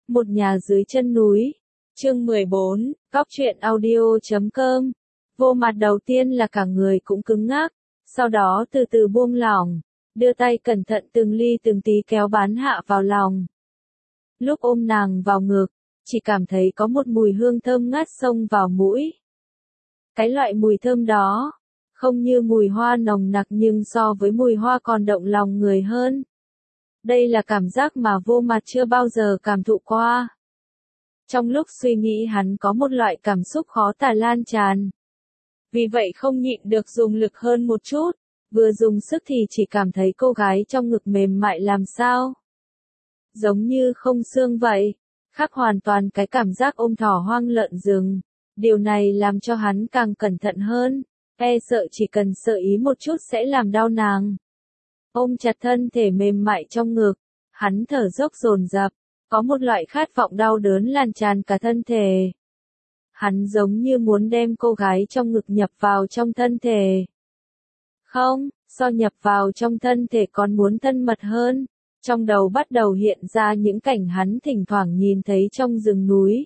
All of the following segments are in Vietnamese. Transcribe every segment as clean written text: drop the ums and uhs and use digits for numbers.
Một nhà dưới chân núi. Chương 14, Cóc truyện audio.com. Vô Mặt đầu tiên là cả người cũng cứng ngắc, sau đó từ từ buông lỏng, đưa tay cẩn thận từng ly từng tí kéo Bán Hạ vào lòng. Lúc ôm nàng vào ngực, chỉ cảm thấy có một mùi hương thơm ngát xông vào mũi. Cái loại mùi thơm đó, không như mùi hoa nồng nặc nhưng so với mùi hoa còn động lòng người hơn. Đây là cảm giác mà Vô Mặt chưa bao giờ cảm thụ qua. Trong lúc suy nghĩ hắn có một loại cảm xúc khó tả lan tràn. Vì vậy không nhịn được dùng lực hơn một chút, vừa dùng sức thì chỉ cảm thấy cô gái trong ngực mềm mại làm sao. Giống như không xương vậy, khác hoàn toàn cái cảm giác ôm thỏ hoang lợn rừng. Điều này làm cho hắn càng cẩn thận hơn, sợ chỉ cần sợ ý một chút sẽ làm đau nàng. Ôm chặt thân thể mềm mại trong ngực, hắn thở dốc dồn dập, có một loại khát vọng đau đớn lan tràn cả thân thể. Hắn giống như muốn đem cô gái trong ngực nhập vào trong thân thể. Không, so nhập vào trong thân thể còn muốn thân mật hơn. Trong đầu bắt đầu hiện ra những cảnh hắn thỉnh thoảng nhìn thấy trong rừng núi.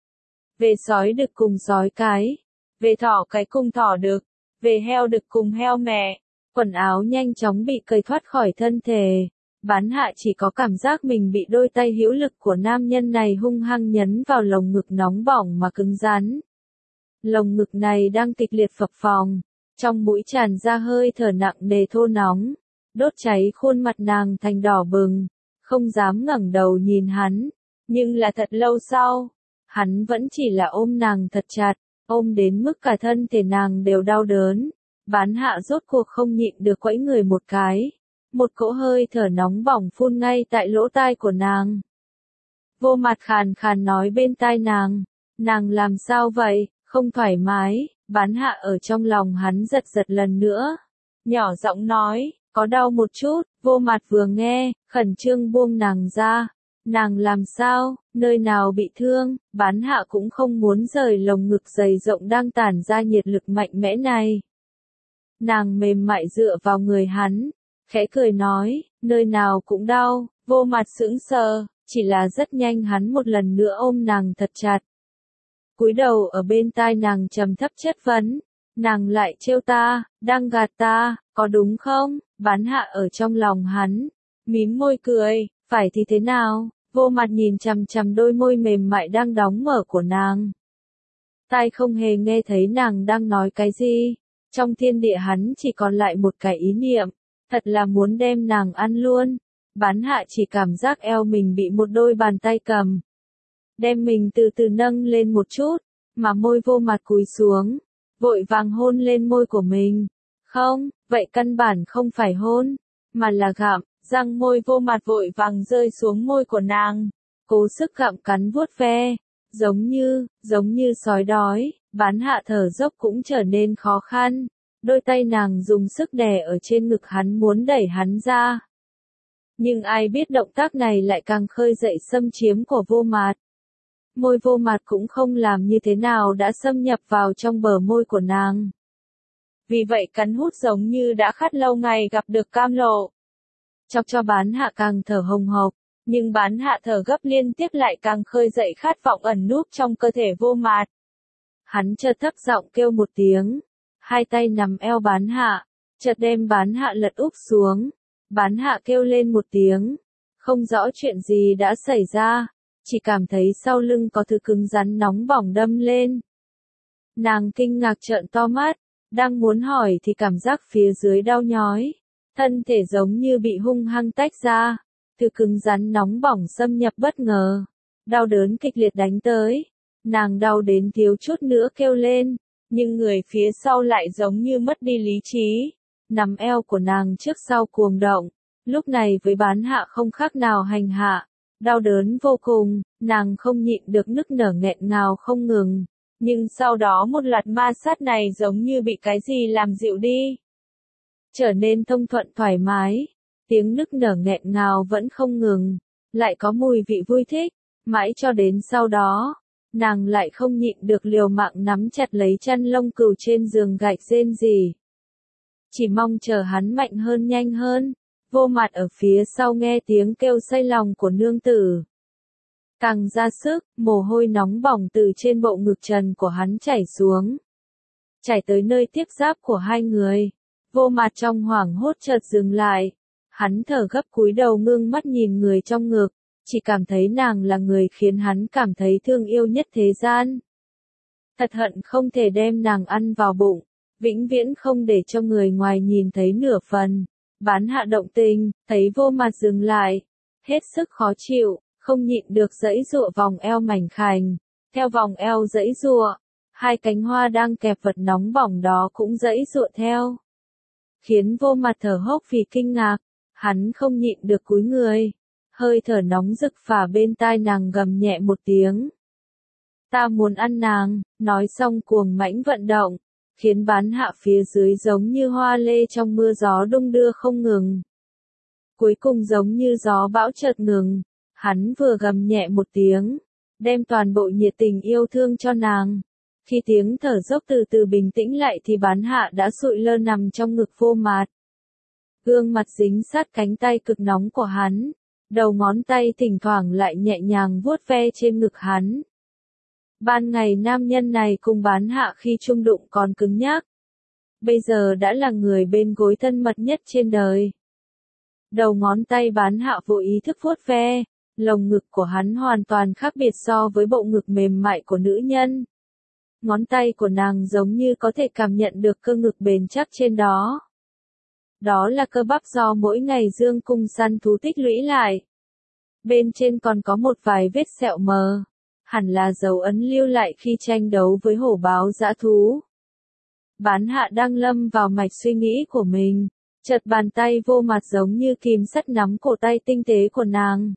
Về sói đực cùng sói cái, về thỏ cái cùng thỏ đực, về heo đực cùng heo mẹ. Quần áo nhanh chóng bị cởi thoát khỏi thân thể. Bán Hạ chỉ có cảm giác mình bị đôi tay hữu lực của nam nhân này hung hăng nhấn vào lồng ngực nóng bỏng mà cứng rắn. Lồng ngực này đang kịch liệt phập phồng, trong mũi tràn ra hơi thở nặng nề thô nóng, đốt cháy khuôn mặt nàng thành đỏ bừng, không dám ngẩng đầu nhìn hắn, nhưng là thật lâu sau, hắn vẫn chỉ là ôm nàng thật chặt, ôm đến mức cả thân thể nàng đều đau đớn. Bán Hạ rốt cuộc không nhịn được quẫy người một cái. Một cỗ hơi thở nóng bỏng phun ngay tại lỗ tai của nàng. Vô Mặt khàn khàn nói bên tai nàng làm sao vậy, không thoải mái. Bán Hạ ở trong lòng hắn giật giật lần nữa, nhỏ giọng nói, có đau một chút. Vô Mặt vừa nghe, khẩn trương buông nàng ra. Nàng làm sao, nơi nào bị thương? Bán Hạ cũng không muốn rời lồng ngực dày rộng đang tản ra nhiệt lực mạnh mẽ này. Nàng mềm mại dựa vào người hắn, khẽ cười nói, nơi nào cũng đau. Vô Mặt sững sờ, chỉ là rất nhanh hắn một lần nữa ôm nàng thật chặt. Cúi đầu ở bên tai nàng trầm thấp chất vấn, nàng lại trêu ta, đang gạt ta, có đúng không? Bán Hạ ở trong lòng hắn, mím môi cười, phải thì thế nào? Vô Mặt nhìn chằm chằm đôi môi mềm mại đang đóng mở của nàng. Tai không hề nghe thấy nàng đang nói cái gì. Trong thiên địa hắn chỉ còn lại một cái ý niệm, thật là muốn đem nàng ăn luôn. Bán Hạ chỉ cảm giác eo mình bị một đôi bàn tay cầm. Đem mình từ từ nâng lên một chút, mà môi Vô Mặt cúi xuống, vội vàng hôn lên môi của mình. Không, vậy căn bản không phải hôn, mà là gặm. Răng môi Vô Mặt vội vàng rơi xuống môi của nàng, cố sức gặm cắn vuốt ve, giống như sói đói. Bán Hạ thở dốc cũng trở nên khó khăn, đôi tay nàng dùng sức đè ở trên ngực hắn muốn đẩy hắn ra. Nhưng ai biết động tác này lại càng khơi dậy xâm chiếm của Vô Mặt. Môi Vô Mặt cũng không làm như thế nào đã xâm nhập vào trong bờ môi của nàng. Vì vậy cắn hút giống như đã khát lâu ngày gặp được cam lộ. Chọc cho Bán Hạ càng thở hồng hộc, nhưng Bán Hạ thở gấp liên tiếp lại càng khơi dậy khát vọng ẩn núp trong cơ thể Vô Mặt. Hắn chợt thấp giọng kêu một tiếng, hai tay nắm eo Bán Hạ, chợt đem Bán Hạ lật úp xuống. Bán Hạ kêu lên một tiếng, không rõ chuyện gì đã xảy ra, chỉ cảm thấy sau lưng có thứ cứng rắn nóng bỏng đâm lên. Nàng kinh ngạc trợn to mắt, đang muốn hỏi thì cảm giác phía dưới đau nhói, thân thể giống như bị hung hăng tách ra, thứ cứng rắn nóng bỏng xâm nhập bất ngờ, đau đớn kịch liệt đánh tới. Nàng đau đến thiếu chút nữa kêu lên, nhưng người phía sau lại giống như mất đi lý trí. Nắm eo của nàng trước sau cuồng động, lúc này với Bán Hạ không khác nào hành hạ, đau đớn vô cùng, nàng không nhịn được nức nở nghẹn ngào không ngừng. Nhưng sau đó một loạt ma sát này giống như bị cái gì làm dịu đi, trở nên thông thuận thoải mái, tiếng nức nở nghẹn ngào vẫn không ngừng, lại có mùi vị vui thích, mãi cho đến sau đó. Nàng lại không nhịn được liều mạng nắm chặt lấy chăn lông cừu trên giường gạch rên rỉ. Chỉ mong chờ hắn mạnh hơn nhanh hơn. Vô Mặt ở phía sau nghe tiếng kêu say lòng của nương tử. càng ra sức, mồ hôi nóng bỏng từ trên bộ ngực trần của hắn chảy xuống. Chảy tới nơi tiếp giáp của hai người. Vô Mặt trong hoảng hốt chợt dừng lại. Hắn thở gấp cúi đầu ngưng mắt nhìn người trong ngực, chỉ cảm thấy nàng là người khiến hắn cảm thấy thương yêu nhất thế gian. Thật hận không thể đem nàng ăn vào bụng, vĩnh viễn không để cho người ngoài nhìn thấy nửa phần. Bán Hạ động tình, thấy Vô Mặt dừng lại, hết sức khó chịu, không nhịn được giãy giụa vòng eo mảnh khảnh, theo vòng eo giãy giụa, hai cánh hoa đang kẹp vật nóng bỏng đó cũng giãy giụa theo. Khiến Vô Mặt thở hốc vì kinh ngạc, hắn không nhịn được cúi người, hơi thở nóng rực phả bên tai nàng gầm nhẹ một tiếng. Ta muốn ăn nàng, nói xong cuồng mãnh vận động, khiến Bán Hạ phía dưới giống như hoa lê trong mưa gió đung đưa không ngừng. Cuối cùng giống như gió bão chợt ngừng, hắn vừa gầm nhẹ một tiếng, đem toàn bộ nhiệt tình yêu thương cho nàng. Khi tiếng thở dốc từ từ bình tĩnh lại thì Bán Hạ đã sụi lơ nằm trong ngực Vô Mặt. Gương mặt dính sát cánh tay cực nóng của hắn, đầu ngón tay thỉnh thoảng lại nhẹ nhàng vuốt ve trên ngực hắn. Ban ngày nam nhân này cùng Bán Hạ khi chung đụng còn cứng nhắc. Bây giờ đã là người bên gối thân mật nhất trên đời. Đầu ngón tay Bán Hạ vô ý thức vuốt ve, lồng ngực của hắn hoàn toàn khác biệt so với bộ ngực mềm mại của nữ nhân. Ngón tay của nàng giống như có thể cảm nhận được cơ ngực bền chắc trên đó. Đó là cơ bắp do mỗi ngày dương cung săn thú tích lũy lại. Bên trên còn có một vài vết sẹo mờ, hẳn là dấu ấn lưu lại khi tranh đấu với hổ báo dã thú. Bán Hạ đang lâm vào mạch suy nghĩ của mình, chợt bàn tay Vô Mặt giống như kìm sắt nắm cổ tay tinh tế của nàng.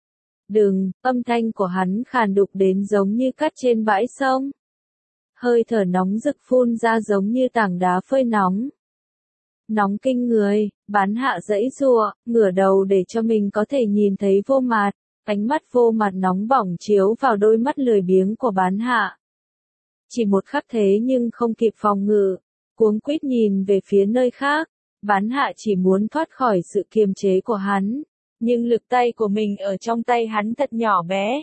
Đừng, âm thanh của hắn khàn đục đến giống như cát trên bãi sông. Hơi thở nóng rực phun ra giống như tảng đá phơi nóng. Nóng kinh người, Bán Hạ giãy giụa, ngửa đầu để cho mình có thể nhìn thấy Vô Mặt, ánh mắt Vô Mặt nóng bỏng chiếu vào đôi mắt lười biếng của Bán Hạ. Chỉ một khắc thế nhưng không kịp phòng ngự, cuống quýt nhìn về phía nơi khác, Bán Hạ chỉ muốn thoát khỏi sự kiềm chế của hắn, nhưng lực tay của mình ở trong tay hắn thật nhỏ bé.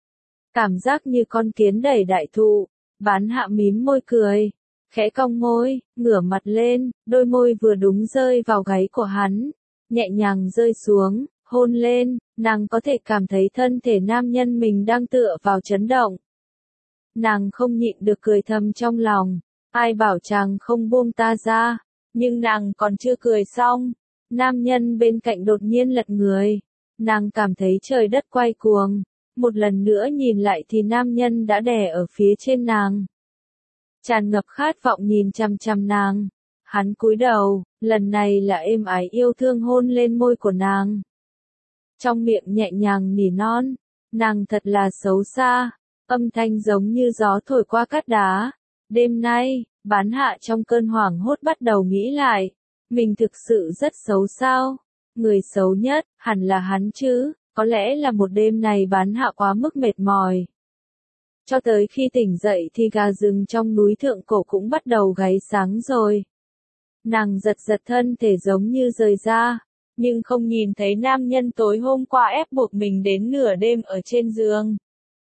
Cảm giác như con kiến đẩy đại thụ, Bán Hạ mím môi cười, khẽ cong môi, ngửa mặt lên, đôi môi vừa đúng rơi vào gáy của hắn, nhẹ nhàng rơi xuống, hôn lên, nàng có thể cảm thấy thân thể nam nhân mình đang tựa vào chấn động. Nàng không nhịn được cười thầm trong lòng, ai bảo chàng không buông ta ra, nhưng nàng còn chưa cười xong, nam nhân bên cạnh đột nhiên lật người, nàng cảm thấy trời đất quay cuồng, một lần nữa nhìn lại thì nam nhân đã đè ở phía trên nàng. Tràn ngập khát vọng nhìn chằm chằm nàng, hắn cúi đầu, lần này là êm ái yêu thương hôn lên môi của nàng. Trong miệng nhẹ nhàng nỉ non, nàng thật là xấu xa, âm thanh giống như gió thổi qua cát đá. Đêm nay, Bán Hạ trong cơn hoảng hốt bắt đầu nghĩ lại, mình thực sự rất xấu sao? Người xấu nhất, hẳn là hắn chứ, có lẽ là một đêm này Bán Hạ quá mức mệt mỏi. Cho tới khi tỉnh dậy thì gà rừng trong núi thượng cổ cũng bắt đầu gáy sáng rồi. Nàng giật giật thân thể giống như rời ra, nhưng không nhìn thấy nam nhân tối hôm qua ép buộc mình đến nửa đêm ở trên giường.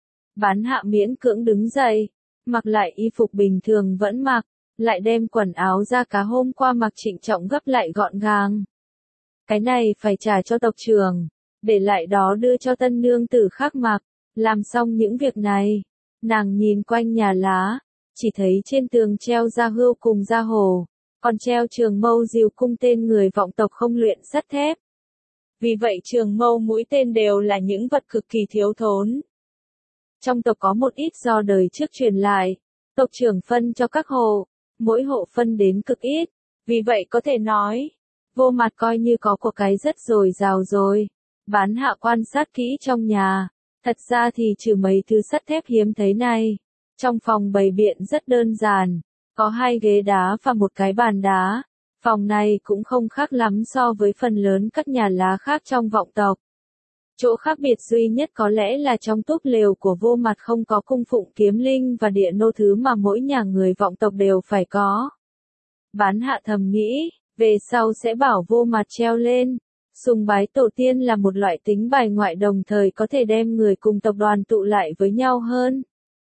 Bán Hạ miễn cưỡng đứng dậy, mặc lại y phục bình thường vẫn mặc, lại đem quần áo da cá hôm qua mặc trịnh trọng gấp lại gọn gàng. Cái này phải trả cho tộc trưởng, để lại đó đưa cho tân nương tử khác mặc. Làm xong những việc này, nàng nhìn quanh nhà lá, chỉ thấy trên tường treo da hươu cùng da hổ, còn treo trường mâu diều cung tên người vọng tộc không luyện sắt thép. Vì vậy trường mâu mũi tên đều là những vật cực kỳ thiếu thốn. Trong tộc có một ít do đời trước truyền lại, tộc trưởng phân cho các hộ, mỗi hộ phân đến cực ít, vì vậy có thể nói, Vô Mặt coi như có của cái rất dồi dào rồi. Bán Hạ quan sát kỹ trong nhà, thật ra thì trừ mấy thứ sắt thép hiếm thấy này, trong phòng bày biện rất đơn giản, có 2 ghế đá và một cái bàn đá. Phòng này cũng không khác lắm so với phần lớn các nhà lá khác trong vọng tộc. Chỗ khác biệt duy nhất có lẽ là trong túp lều của Vô Mặt không có cung phụng kiếm linh và địa nô thứ mà mỗi nhà người vọng tộc đều phải có. Bán Hạ thầm nghĩ, về sau sẽ bảo Vô Mặt treo lên, Sùng bái tổ tiên là một loại tính bài ngoại đồng thời có thể đem người cùng tộc đoàn tụ lại với nhau hơn.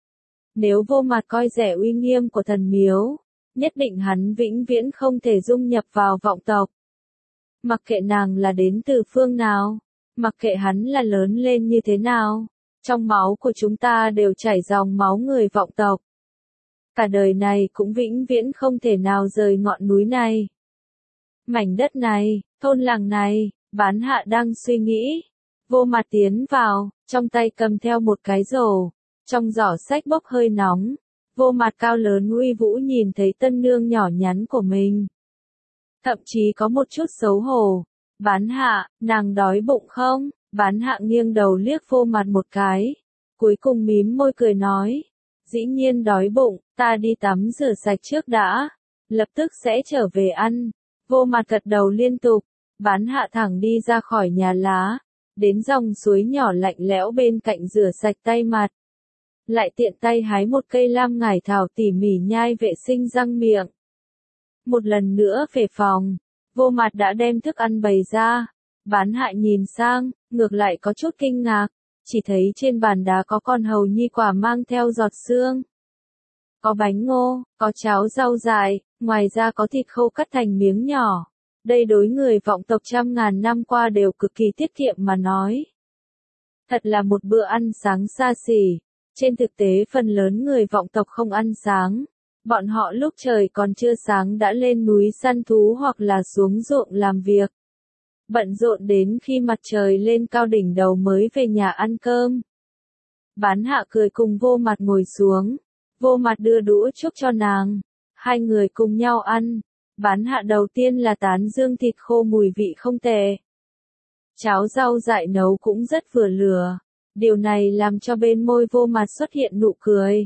Nếu Vô Mặt coi rẻ uy nghiêm của thần miếu, nhất định hắn vĩnh viễn không thể dung nhập vào vọng tộc. Mặc kệ nàng là đến từ phương nào, mặc kệ hắn là lớn lên như thế nào, trong máu của chúng ta đều chảy dòng máu người vọng tộc. Cả đời này cũng vĩnh viễn không thể nào rời ngọn núi này. Mảnh đất này, thôn làng này, Bán Hạ đang suy nghĩ. Vô Mặt tiến vào, trong tay cầm theo một cái rổ, trong giỏ sách bốc hơi nóng. Vô Mặt cao lớn uy vũ nhìn thấy tân nương nhỏ nhắn của mình. Thậm chí có một chút xấu hổ. Bán Hạ, nàng đói bụng không? Bán Hạ nghiêng đầu liếc Vô Mặt một cái. Cuối cùng mím môi cười nói. Dĩ nhiên đói bụng, ta đi tắm rửa sạch trước đã. Lập tức sẽ trở về ăn. Vô Mặt gật đầu liên tục. Bán Hạ thẳng đi ra khỏi nhà lá. Đến dòng suối nhỏ lạnh lẽo bên cạnh rửa sạch tay mặt. Lại tiện tay hái một cây lam ngải thảo tỉ mỉ nhai vệ sinh răng miệng. Một lần nữa về phòng, Vô Mặt đã đem thức ăn bày ra. Bán Hạ nhìn sang, ngược lại có chút kinh ngạc, chỉ thấy trên bàn đá có con hầu nhi quả mang theo giọt xương. Có bánh ngô, có cháo rau dại, ngoài ra có thịt khô cắt thành miếng nhỏ. Đây đối người vọng tộc trăm ngàn năm qua đều cực kỳ tiết kiệm mà nói. Thật là một bữa ăn sáng xa xỉ. Trên thực tế phần lớn người vọng tộc không ăn sáng. Bọn họ lúc trời còn chưa sáng đã lên núi săn thú hoặc là xuống ruộng làm việc. Bận rộn đến khi mặt trời lên cao đỉnh đầu mới về nhà ăn cơm. Bán Hạ cười cùng Vô Mặt ngồi xuống. Vô Mặt đưa đũa chúc cho nàng. Hai người cùng nhau ăn. Bán Hạ đầu tiên là tán dương thịt khô mùi vị không tệ. Cháo rau dại nấu cũng rất vừa lửa. Điều này làm cho bên môi Vô Mặt xuất hiện nụ cười.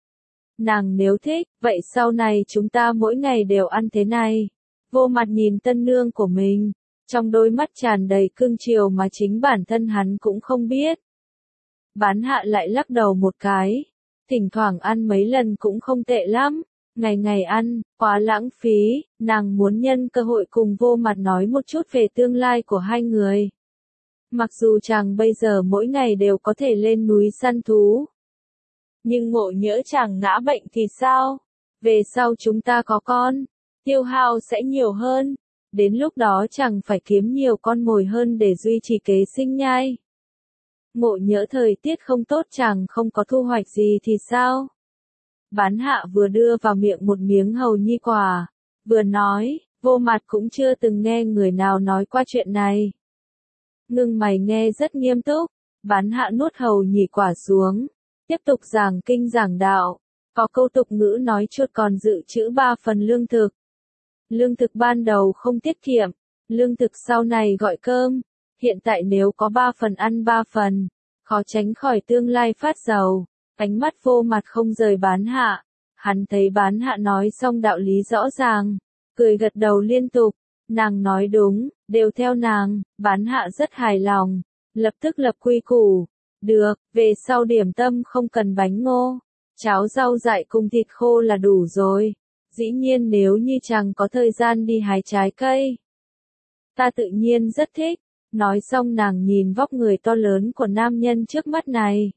Nàng nếu thích, vậy sau này chúng ta mỗi ngày đều ăn thế này. Vô Mặt nhìn tân nương của mình, trong đôi mắt tràn đầy cưng chiều mà chính bản thân hắn cũng không biết. Bán Hạ lại lắc đầu một cái. Thỉnh thoảng ăn mấy lần cũng không tệ lắm. Ngày ngày ăn, quá lãng phí, nàng muốn nhân cơ hội cùng Vô Mặt nói một chút về tương lai của hai người. Mặc dù chàng bây giờ mỗi ngày đều có thể lên núi săn thú. Nhưng ngộ nhỡ chàng ngã bệnh thì sao? Về sau chúng ta có con, tiêu hao sẽ nhiều hơn. Đến lúc đó chàng phải kiếm nhiều con mồi hơn để duy trì kế sinh nhai. Ngộ nhỡ thời tiết không tốt chàng không có thu hoạch gì thì sao? Bán Hạ vừa đưa vào miệng một miếng hầu nhi quả, vừa nói, Vô Mặt cũng chưa từng nghe người nào nói qua chuyện này. Ngưng mày nghe rất nghiêm túc, Bán Hạ nuốt hầu nhì quả xuống, tiếp tục giảng kinh giảng đạo. Có câu tục ngữ nói chuột còn dự trữ 3 phần lương thực. Lương thực ban đầu không tiết kiệm, lương thực sau này gọi cơm. Hiện tại nếu có 3 phần ăn 3 phần, khó tránh khỏi tương lai phát giàu. Ánh mắt Vô Mặt không rời Bán Hạ. Hắn thấy Bán Hạ nói xong đạo lý rõ ràng, cười gật đầu liên tục. Nàng nói đúng, đều theo nàng. Bán Hạ rất hài lòng, lập tức lập quy củ. Được, về sau điểm tâm không cần bánh ngô, cháo rau dại cùng thịt khô là đủ rồi. Dĩ nhiên nếu như chàng có thời gian đi hái trái cây, ta tự nhiên rất thích. Nói xong nàng nhìn vóc người to lớn của nam nhân trước mắt này.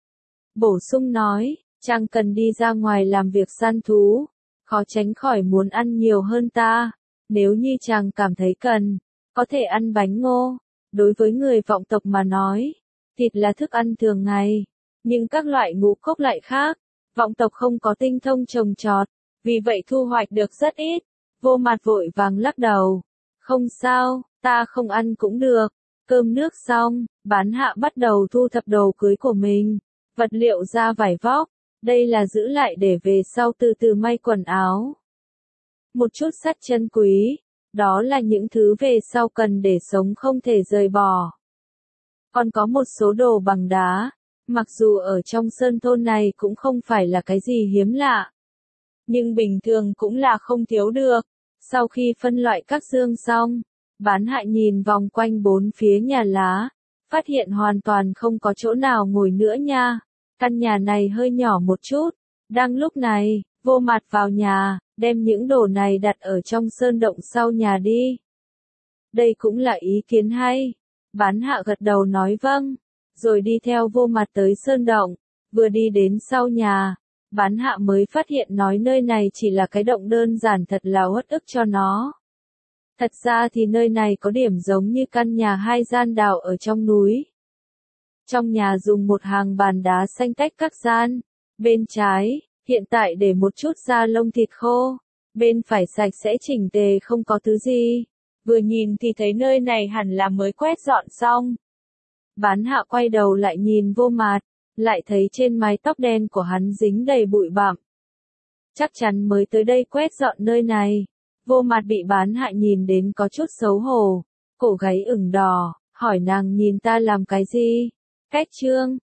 Bổ sung nói, chàng cần đi ra ngoài làm việc săn thú, khó tránh khỏi muốn ăn nhiều hơn ta. Nếu như chàng cảm thấy cần, có thể ăn bánh ngô. Đối với người vọng tộc mà nói, thịt là thức ăn thường ngày, nhưng các loại ngũ cốc lại khác. Vọng tộc không có tinh thông trồng trọt, vì vậy thu hoạch được rất ít. Vô Mặt vội vàng lắc đầu. Không sao, ta không ăn cũng được. Cơm nước xong, Bán Hạ bắt đầu thu thập đồ cưới của mình. Vật liệu da vải vóc, đây là giữ lại để về sau từ từ may quần áo. Một chút sắt chân quý, đó là những thứ về sau cần để sống không thể rời bỏ. Còn có một số đồ bằng đá, mặc dù ở trong sơn thôn này cũng không phải là cái gì hiếm lạ, nhưng bình thường cũng là không thiếu được. Sau khi phân loại các dương xong, Bán Hạ nhìn vòng quanh bốn phía nhà lá, phát hiện hoàn toàn không có chỗ nào ngồi nữa nha. Căn nhà này hơi nhỏ một chút. Đang lúc này, Vô Mặt vào nhà, đem những đồ này đặt ở trong sơn động sau nhà đi. đây cũng là ý kiến hay. Bán hạ gật đầu nói vâng, rồi đi theo Vô Mặt tới sơn động, vừa đi đến sau nhà, bán hạ mới phát hiện nói nơi này chỉ là cái động đơn giản thật là uất ức cho nó. Thật ra thì nơi này có điểm giống như căn nhà hai gian đào ở trong núi. Trong nhà dùng một hàng bàn đá xanh tách các gian, bên trái, hiện tại để một chút da lông thịt khô, bên phải sạch sẽ chỉnh tề không có thứ gì. Vừa nhìn thì thấy nơi này hẳn là mới quét dọn xong. Bán hạ quay đầu lại nhìn Vô Mặt, lại thấy trên mái tóc đen của hắn dính đầy bụi bặm. Chắc chắn mới tới đây quét dọn nơi này. Vô Mặt bị bán hạ nhìn đến có chút xấu hổ, cổ gáy ửng đỏ, hỏi nàng nhìn ta làm cái gì? Cách trương,